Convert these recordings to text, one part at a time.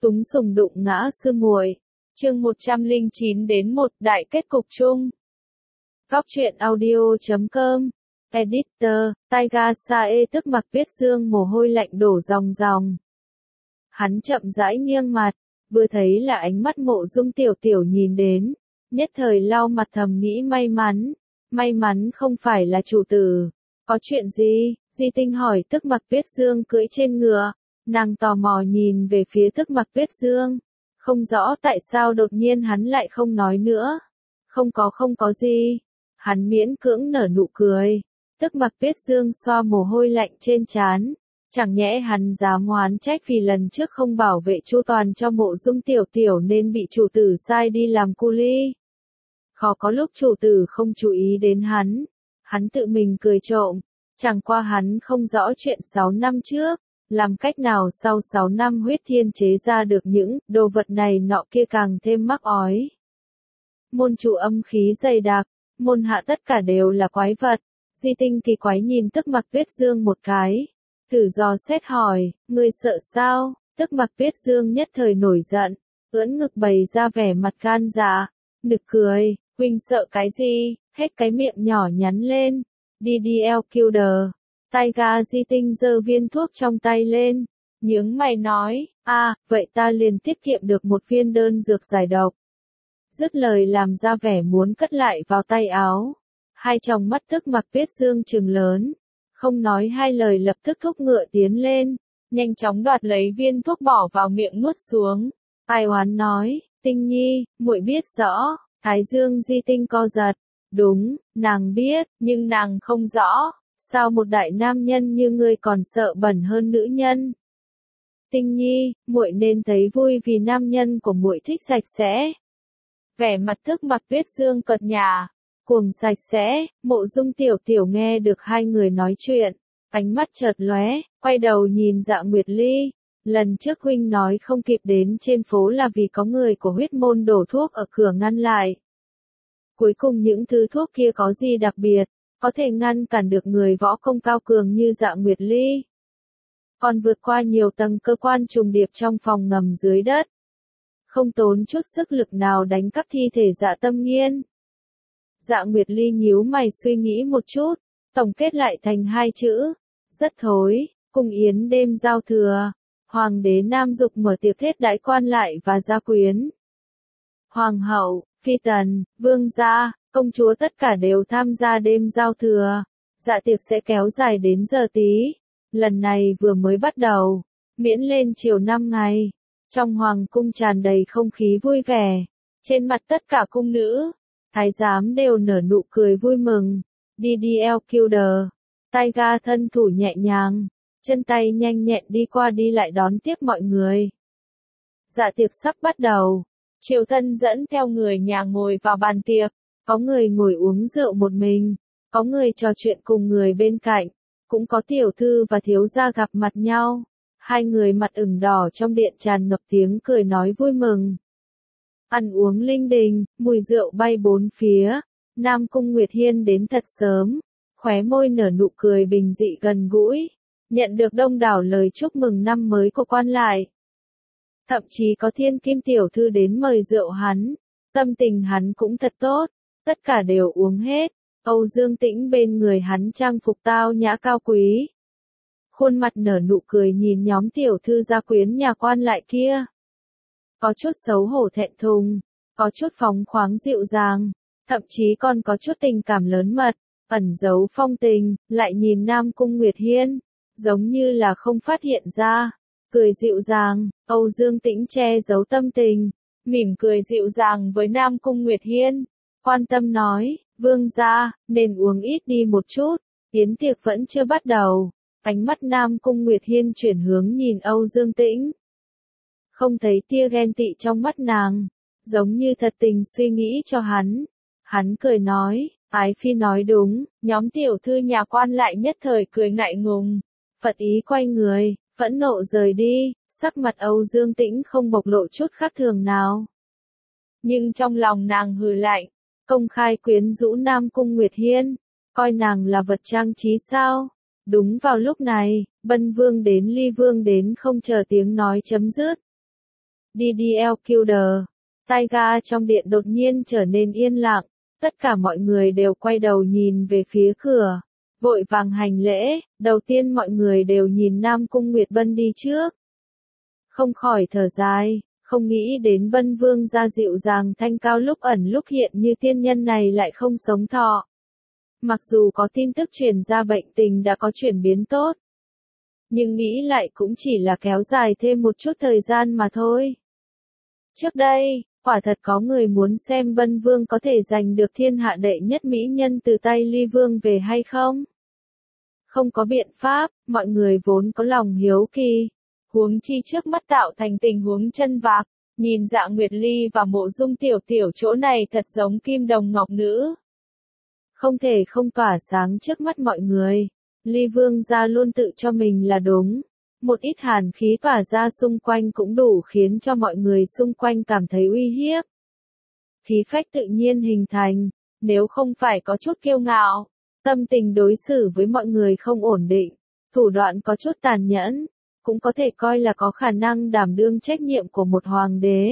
Túng sùng đụng ngã sư muội. Chương 109 đến 1 đại kết cục chung. Góc truyện audio.com. Editor, Taiga Sae tức Mặc Tuyết Dương mồ hôi lạnh đổ ròng ròng. Hắn chậm rãi nghiêng mặt, vừa thấy là ánh mắt Mộ Dung Tiểu Tiểu nhìn đến, nhất thời lau mặt thầm nghĩ may mắn không phải là chủ tử. Có chuyện gì? Di Tinh hỏi tức Mặc Tuyết Dương cưỡi trên ngựa, nàng tò mò nhìn về phía tức Mặc Tuyết Dương, không rõ tại sao đột nhiên hắn lại không nói nữa. Không có gì. Hắn miễn cưỡng nở nụ cười. Tức Mặc Tuyết Dương xoa mồ hôi lạnh trên trán, chẳng nhẽ hắn dám oán trách vì lần trước không bảo vệ chu toàn cho Mộ Dung Tiểu Tiểu nên bị chủ tử sai đi làm cu li. Khó có lúc chủ tử không chú ý đến hắn tự mình cười trộm, chẳng qua hắn không rõ chuyện 6 năm trước, làm cách nào sau 6 năm huyết thiên chế ra được những đồ vật này nọ kia càng thêm mắc ói. Môn chủ âm khí dày đặc, môn hạ tất cả đều là quái vật. Di Tinh kỳ quái nhìn tức Mặc Tuyết Dương một cái, thử dò xét hỏi, ngươi sợ sao? Tức Mặc Tuyết Dương nhất thời nổi giận, ưỡn ngực bày ra vẻ mặt gan dạ, nực cười, huynh sợ cái gì? Hết cái miệng nhỏ nhắn lên, DDL Killer. Taiga Di Tinh giơ viên thuốc trong tay lên, nhướng mày nói, vậy ta liền tiết kiệm được một viên đơn dược giải độc. Dứt lời làm ra vẻ muốn cất lại vào tay áo. Hai tròng mắt tức Mặc Tuyết Dương trừng lớn, không nói hai lời lập tức thúc ngựa tiến lên, nhanh chóng đoạt lấy viên thuốc bỏ vào miệng nuốt xuống. Ai oán nói, Tinh Nhi, muội biết rõ. Thái Dương Di Tinh co giật, đúng, nàng biết, nhưng nàng không rõ, sao một đại nam nhân như ngươi còn sợ bẩn hơn nữ nhân. Tinh Nhi, muội nên thấy vui vì nam nhân của muội thích sạch sẽ. Vẻ mặt tức Mặc Tuyết Dương cợt nhả, cuồng sạch sẽ. Mộ Dung Tiểu Tiểu nghe được hai người nói chuyện, ánh mắt chợt lóe, quay đầu nhìn Dạ Nguyệt Ly. Lần trước huynh nói không kịp đến trên phố là vì có người của huyết môn đổ thuốc ở cửa ngăn lại. Cuối cùng những thứ thuốc kia có gì đặc biệt, có thể ngăn cản được người võ công cao cường như Dạ Nguyệt Ly. Còn vượt qua nhiều tầng cơ quan trùng điệp trong phòng ngầm dưới đất. Không tốn chút sức lực nào đánh cắp thi thể Dạ Tâm Nghiên. Dạ Nguyệt Ly nhíu mày suy nghĩ một chút, tổng kết lại thành hai chữ, rất thối. Cung yến đêm giao thừa, hoàng đế Nam Dục mở tiệc thiết đãi quan lại và gia quyến. Hoàng hậu, phi tần, vương gia, công chúa tất cả đều tham gia đêm giao thừa. Dạ tiệc sẽ kéo dài đến giờ tí. Lần này vừa mới bắt đầu, miễn lên chiều 5 ngày. Trong hoàng cung tràn đầy không khí vui vẻ. Trên mặt tất cả cung nữ, thái giám đều nở nụ cười vui mừng. DDL Killer, Taiga thân thủ nhẹ nhàng, chân tay nhanh nhẹn đi qua đi lại đón tiếp mọi người. Dạ tiệc sắp bắt đầu. Triều thân dẫn theo người nhà ngồi vào bàn tiệc, có người ngồi uống rượu một mình, có người trò chuyện cùng người bên cạnh, cũng có tiểu thư và thiếu gia gặp mặt nhau. Hai người mặt ửng đỏ trong điện tràn ngập tiếng cười nói vui mừng. Ăn uống linh đình, mùi rượu bay bốn phía. Nam Cung Nguyệt Hiên đến thật sớm, khóe môi nở nụ cười bình dị gần gũi, nhận được đông đảo lời chúc mừng năm mới của quan lại. Thậm chí có thiên kim tiểu thư đến mời rượu hắn, tâm tình hắn cũng thật tốt, tất cả đều uống hết. Âu Dương Tĩnh bên người hắn trang phục tao nhã cao quý, khuôn mặt nở nụ cười nhìn nhóm tiểu thư gia quyến nhà quan lại kia. Có chút xấu hổ thẹn thùng, có chút phóng khoáng dịu dàng, thậm chí còn có chút tình cảm lớn mật, ẩn giấu phong tình, lại nhìn Nam Cung Nguyệt Hiên, giống như là không phát hiện ra. Cười dịu dàng, Âu Dương Tĩnh che giấu tâm tình, mỉm cười dịu dàng với Nam Cung Nguyệt Hiên, quan tâm nói, vương gia, nên uống ít đi một chút, yến tiệc vẫn chưa bắt đầu. Ánh mắt Nam Cung Nguyệt Hiên chuyển hướng nhìn Âu Dương Tĩnh. Không thấy tia ghen tị trong mắt nàng, giống như thật tình suy nghĩ cho hắn. Hắn cười nói, Ái Phi nói đúng, nhóm tiểu thư nhà quan lại nhất thời cười ngại ngùng, phật ý quay người. Phẫn nộ rời đi, sắc mặt Âu Dương Tĩnh không bộc lộ chút khác thường nào. Nhưng trong lòng nàng hừ lạnh, công khai quyến rũ Nam Cung Nguyệt Hiên, coi nàng là vật trang trí sao? Đúng vào lúc này, Bân Vương đến Ly Vương đến không chờ tiếng nói chấm dứt. DDL Killer. Taiga trong điện đột nhiên trở nên yên lặng, tất cả mọi người đều quay đầu nhìn về phía cửa, vội vàng hành lễ, đầu tiên mọi người đều nhìn Nam Cung Nguyệt Bân đi trước. Không khỏi thở dài, không nghĩ đến Bân Vương gia dịu dàng thanh cao lúc ẩn lúc hiện như tiên nhân này lại không sống thọ. Mặc dù có tin tức truyền ra bệnh tình đã có chuyển biến tốt, nhưng nghĩ lại cũng chỉ là kéo dài thêm một chút thời gian mà thôi. Trước đây, quả thật có người muốn xem Bân Vương có thể giành được thiên hạ đệ nhất mỹ nhân từ tay Ly Vương về hay không. Không có biện pháp, mọi người vốn có lòng hiếu kỳ. Huống chi trước mắt tạo thành tình huống chân vạc, nhìn Dạ Nguyệt Ly và Mộ Dung Tiểu Tiểu chỗ này thật giống kim đồng ngọc nữ. Không thể không tỏa sáng trước mắt mọi người. Ly Vương gia luôn tự cho mình là đúng. Một ít hàn khí tỏa ra xung quanh cũng đủ khiến cho mọi người xung quanh cảm thấy uy hiếp. Khí phách tự nhiên hình thành, nếu không phải có chút kiêu ngạo, tâm tình đối xử với mọi người không ổn định, thủ đoạn có chút tàn nhẫn, cũng có thể coi là có khả năng đảm đương trách nhiệm của một hoàng đế.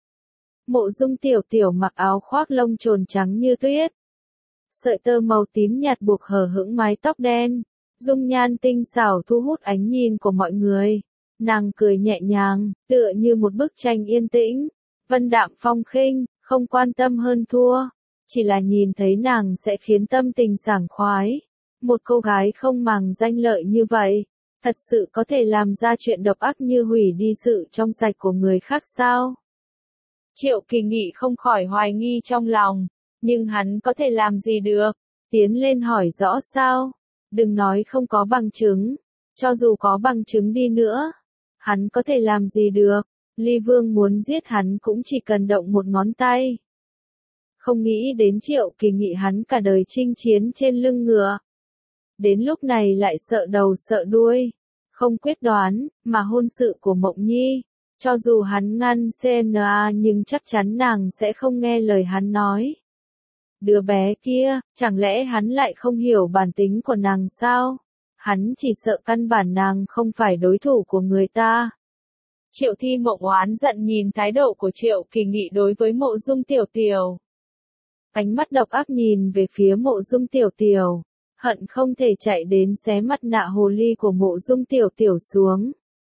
Mộ Dung Tiểu Tiểu mặc áo khoác lông trồn trắng như tuyết, sợi tơ màu tím nhạt buộc hở hững mái tóc đen, dung nhan tinh xảo thu hút ánh nhìn của mọi người. Nàng cười nhẹ nhàng, tựa như một bức tranh yên tĩnh, vân đạm phong khinh, không quan tâm hơn thua, chỉ là nhìn thấy nàng sẽ khiến tâm tình sảng khoái. Một cô gái không màng danh lợi như vậy, thật sự có thể làm ra chuyện độc ác như hủy đi sự trong sạch của người khác sao? Triệu Kỳ Nghị không khỏi hoài nghi trong lòng, nhưng hắn có thể làm gì được? Tiến lên hỏi rõ sao? Đừng nói không có bằng chứng, cho dù có bằng chứng đi nữa, hắn có thể làm gì được? Ly Vương muốn giết hắn cũng chỉ cần động một ngón tay. Không nghĩ đến Triệu Kỳ Nghị hắn cả đời chinh chiến trên lưng ngựa. Đến lúc này lại sợ đầu sợ đuôi, không quyết đoán, mà hôn sự của Mộng Nhi. Cho dù hắn ngăn CNA nhưng chắc chắn nàng sẽ không nghe lời hắn nói. Đứa bé kia, chẳng lẽ hắn lại không hiểu bản tính của nàng sao? Hắn chỉ sợ căn bản nàng không phải đối thủ của người ta. Triệu Thi Mộng oán giận nhìn thái độ của Triệu Kỳ Nghị đối với Mộ Dung Tiểu Tiểu. Ánh mắt độc ác nhìn về phía Mộ Dung Tiểu Tiểu, hận không thể chạy đến xé mặt nạ hồ ly của Mộ Dung Tiểu Tiểu xuống.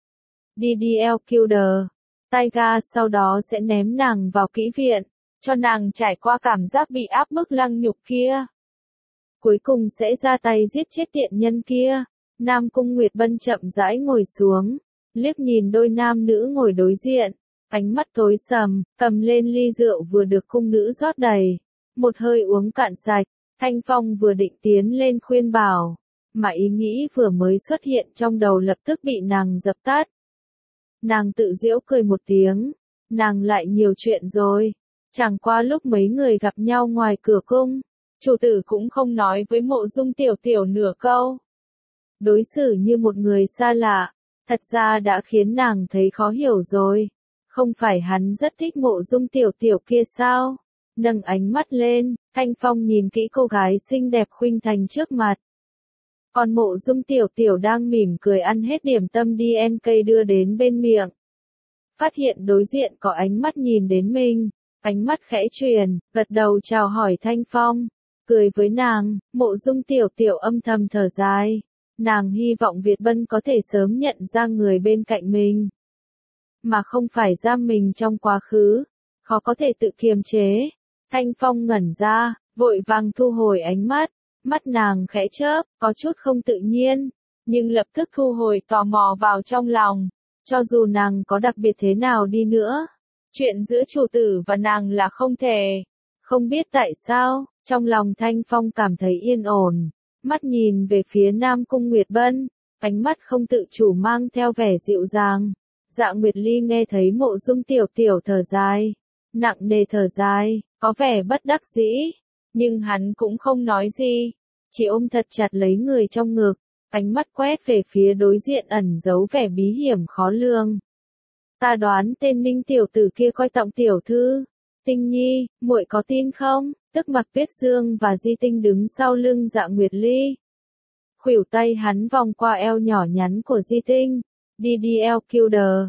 DDL Killer, Taiga sau đó sẽ ném nàng vào kỹ viện, cho nàng trải qua cảm giác bị áp bức lăng nhục kia. Cuối cùng sẽ ra tay giết chết tiện nhân kia. Nam Cung Nguyệt Bân chậm rãi ngồi xuống, liếc nhìn đôi nam nữ ngồi đối diện, ánh mắt tối sầm, cầm lên ly rượu vừa được cung nữ rót đầy, một hơi uống cạn sạch. Thanh Phong vừa định tiến lên khuyên bảo, mà ý nghĩ vừa mới xuất hiện trong đầu lập tức bị nàng dập tắt. Nàng tự giễu cười một tiếng, nàng lại nhiều chuyện rồi. Chẳng qua lúc mấy người gặp nhau ngoài cửa cung, chủ tử cũng không nói với Mộ Dung Tiểu Tiểu nửa câu. Đối xử như một người xa lạ, thật ra đã khiến nàng thấy khó hiểu rồi. Không phải hắn rất thích Mộ Dung Tiểu Tiểu kia sao? Nâng ánh mắt lên, Thanh Phong nhìn kỹ cô gái xinh đẹp khuynh thành trước mặt. Còn Mộ Dung Tiểu Tiểu đang mỉm cười ăn hết điểm tâm DNK đưa đến bên miệng. Phát hiện đối diện có ánh mắt nhìn đến mình, ánh mắt khẽ truyền, gật đầu chào hỏi Thanh Phong, cười với nàng. Mộ Dung Tiểu Tiểu âm thầm thở dài, nàng hy vọng Việt Bân có thể sớm nhận ra người bên cạnh mình, mà không phải giam mình trong quá khứ, khó có thể tự kiềm chế. Thanh Phong ngẩn ra, vội vàng thu hồi ánh mắt, mắt nàng khẽ chớp, có chút không tự nhiên, nhưng lập tức thu hồi tò mò vào trong lòng. Cho dù nàng có đặc biệt thế nào đi nữa, chuyện giữa chủ tử và nàng là không thể. Không biết tại sao, trong lòng Thanh Phong cảm thấy yên ổn, mắt nhìn về phía Nam Cung Nguyệt Bân, ánh mắt không tự chủ mang theo vẻ dịu dàng. Dạ Nguyệt Ly nghe thấy Mộ Dung Tiểu Tiểu thở dài, nặng nề thở dài, có vẻ bất đắc dĩ, nhưng hắn cũng không nói gì, chỉ ôm thật chặt lấy người trong ngực, ánh mắt quét về phía đối diện ẩn giấu vẻ bí hiểm khó lường. Ta đoán tên Ninh tiểu tử kia coi trọng tiểu thư. Tinh Nhi, muội có tin không? Tức Mặc Tuyết Dương và Di Tinh đứng sau lưng Dạ Nguyệt Ly. Khuỷu tay hắn vòng qua eo nhỏ nhắn của Di Tinh. DDL Killer.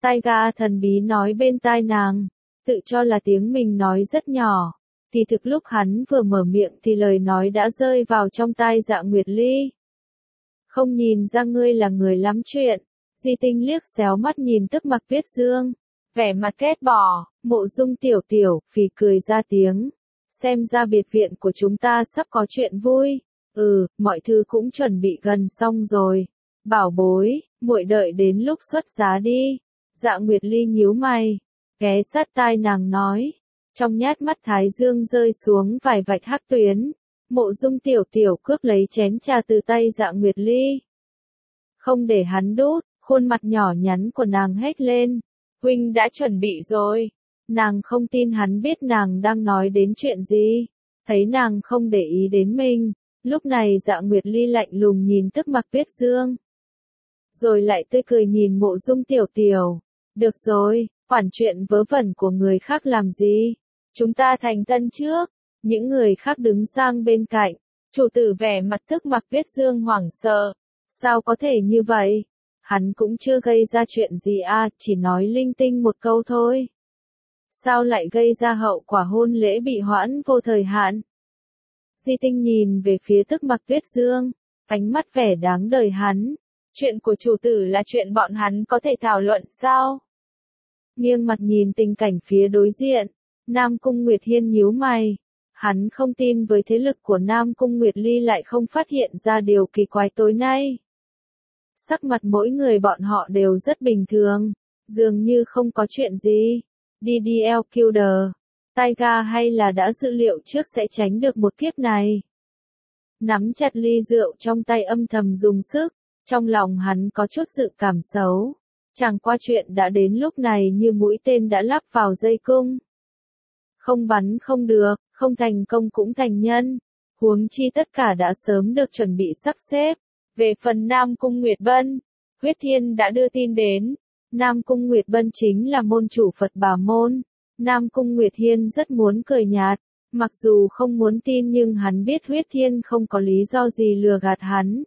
Taiga thần bí nói bên tai nàng, tự cho là tiếng mình nói rất nhỏ. Thì thực lúc hắn vừa mở miệng thì lời nói đã rơi vào trong tai Dạ Nguyệt Ly. Không nhìn ra ngươi là người lắm chuyện. Di Tinh liếc xéo mắt nhìn Tức Mặc Tuyết Dương, vẻ mặt ghét bỏ. Mộ Dung tiểu tiểu phì cười ra tiếng. Xem ra biệt viện của chúng ta sắp có chuyện vui. Mọi thứ cũng chuẩn bị gần xong rồi. Bảo bối, muội đợi đến lúc xuất giá đi. Dạ Nguyệt Ly nhíu mày, ghé sát tai nàng nói. Trong nhát mắt Thái Dương rơi xuống vài vạch hắc tuyến. Mộ Dung tiểu tiểu cướp lấy chén trà từ tay Dạ Nguyệt Ly. Không để hắn đút, khuôn mặt nhỏ nhắn của nàng hét lên. Huynh đã chuẩn bị rồi. Nàng không tin hắn biết nàng đang nói đến chuyện gì. Thấy nàng không để ý đến mình, lúc này Dạ Nguyệt Ly lạnh lùng nhìn Tức Mặc Tuyết Dương. Rồi lại tươi cười nhìn Mộ Dung tiểu tiểu. Được rồi, quản chuyện vớ vẩn của người khác làm gì? Chúng ta thành thân trước. Những người khác đứng sang bên cạnh. Chủ tử vẻ mặt Tức Mặc Tuyết Dương hoảng sợ. Sao có thể như vậy? Hắn cũng chưa gây ra chuyện gì chỉ nói linh tinh một câu thôi. Sao lại gây ra hậu quả hôn lễ bị hoãn vô thời hạn? Di Tinh nhìn về phía Tức Mặc Tuyết Dương, ánh mắt vẻ đáng đời hắn. Chuyện của chủ tử là chuyện bọn hắn có thể thảo luận sao? Nghiêng mặt nhìn tình cảnh phía đối diện, Nam Cung Nguyệt Hiên nhíu mày. Hắn không tin với thế lực của Nam Cung Nguyệt Ly lại không phát hiện ra điều kỳ quái tối nay. Sắc mặt mỗi người bọn họ đều rất bình thường, dường như không có chuyện gì. DDL Killer, Taiga hay là đã dự liệu trước sẽ tránh được một kiếp này. Nắm chặt ly rượu trong tay âm thầm dùng sức, trong lòng hắn có chút dự cảm xấu. Chẳng qua chuyện đã đến lúc này như mũi tên đã lắp vào dây cung. Không bắn không được, không thành công cũng thành nhân. Huống chi tất cả đã sớm được chuẩn bị sắp xếp. Về phần Nam Cung Nguyệt Bân, Huyết Thiên đã đưa tin đến. Nam Cung Nguyệt Bân chính là môn chủ Phật Bà Môn. Nam Cung Nguyệt Hiên rất muốn cười nhạt. Mặc dù không muốn tin nhưng hắn biết Huyết Thiên không có lý do gì lừa gạt hắn.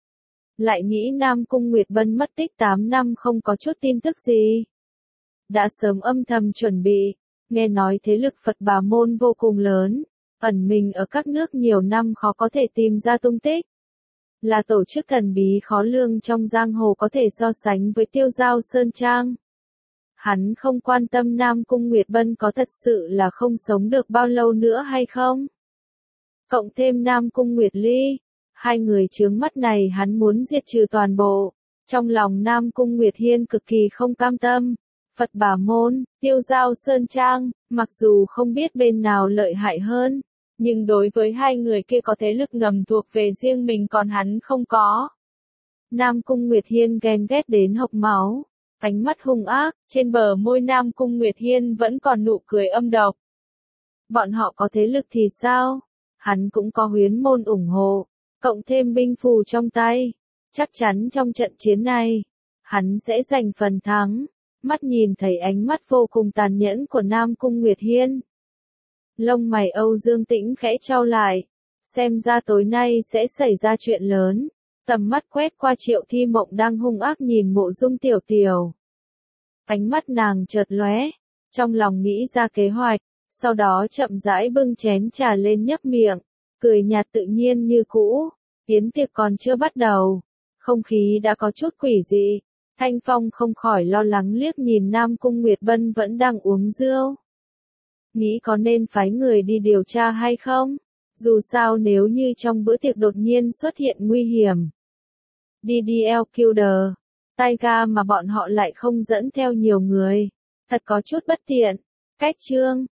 Lại nghĩ Nam Cung Nguyệt Bân mất tích 8 năm không có chút tin tức gì. Đã sớm âm thầm chuẩn bị. Nghe nói thế lực Phật Bà Môn vô cùng lớn, ẩn mình ở các nước nhiều năm khó có thể tìm ra tung tích. Là tổ chức thần bí khó lường trong giang hồ có thể so sánh với Tiêu Giao Sơn Trang. Hắn không quan tâm Nam Cung Nguyệt Bân có thật sự là không sống được bao lâu nữa hay không. Cộng thêm Nam Cung Nguyệt Ly, hai người chướng mắt này hắn muốn diệt trừ toàn bộ. Trong lòng Nam Cung Nguyệt Hiên cực kỳ không cam tâm. Phật Bà Môn, Tiêu Giao Sơn Trang, mặc dù không biết bên nào lợi hại hơn, nhưng đối với hai người kia có thế lực ngầm thuộc về riêng mình còn hắn không có. Nam Cung Nguyệt Hiên ghen ghét đến hộc máu, ánh mắt hung ác, trên bờ môi Nam Cung Nguyệt Hiên vẫn còn nụ cười âm độc. Bọn họ có thế lực thì sao? Hắn cũng có Huyễn Môn ủng hộ, cộng thêm binh phù trong tay. Chắc chắn trong trận chiến này, hắn sẽ giành phần thắng. Mắt nhìn thấy ánh mắt vô cùng tàn nhẫn của Nam Cung Nguyệt Hiên. Lông mày Âu Dương Tĩnh khẽ chau lại. Xem ra tối nay sẽ xảy ra chuyện lớn. Tầm mắt quét qua Triệu Thi Mộng đang hung ác nhìn Mộ Dung tiểu tiểu. Ánh mắt nàng chợt lóe. Trong lòng nghĩ ra kế hoạch. Sau đó chậm rãi bưng chén trà lên nhấp miệng. Cười nhạt tự nhiên như cũ. Yến tiệc còn chưa bắt đầu. Không khí đã có chút quỷ dị. Thanh Phong không khỏi lo lắng liếc nhìn Nam Cung Nguyệt Bân vẫn đang uống rượu. Nghĩ có nên phái người đi điều tra hay không? Dù sao nếu như trong bữa tiệc đột nhiên xuất hiện nguy hiểm. DDL Killer, Taiga mà bọn họ lại không dẫn theo nhiều người. Thật có chút bất tiện. Cách chương.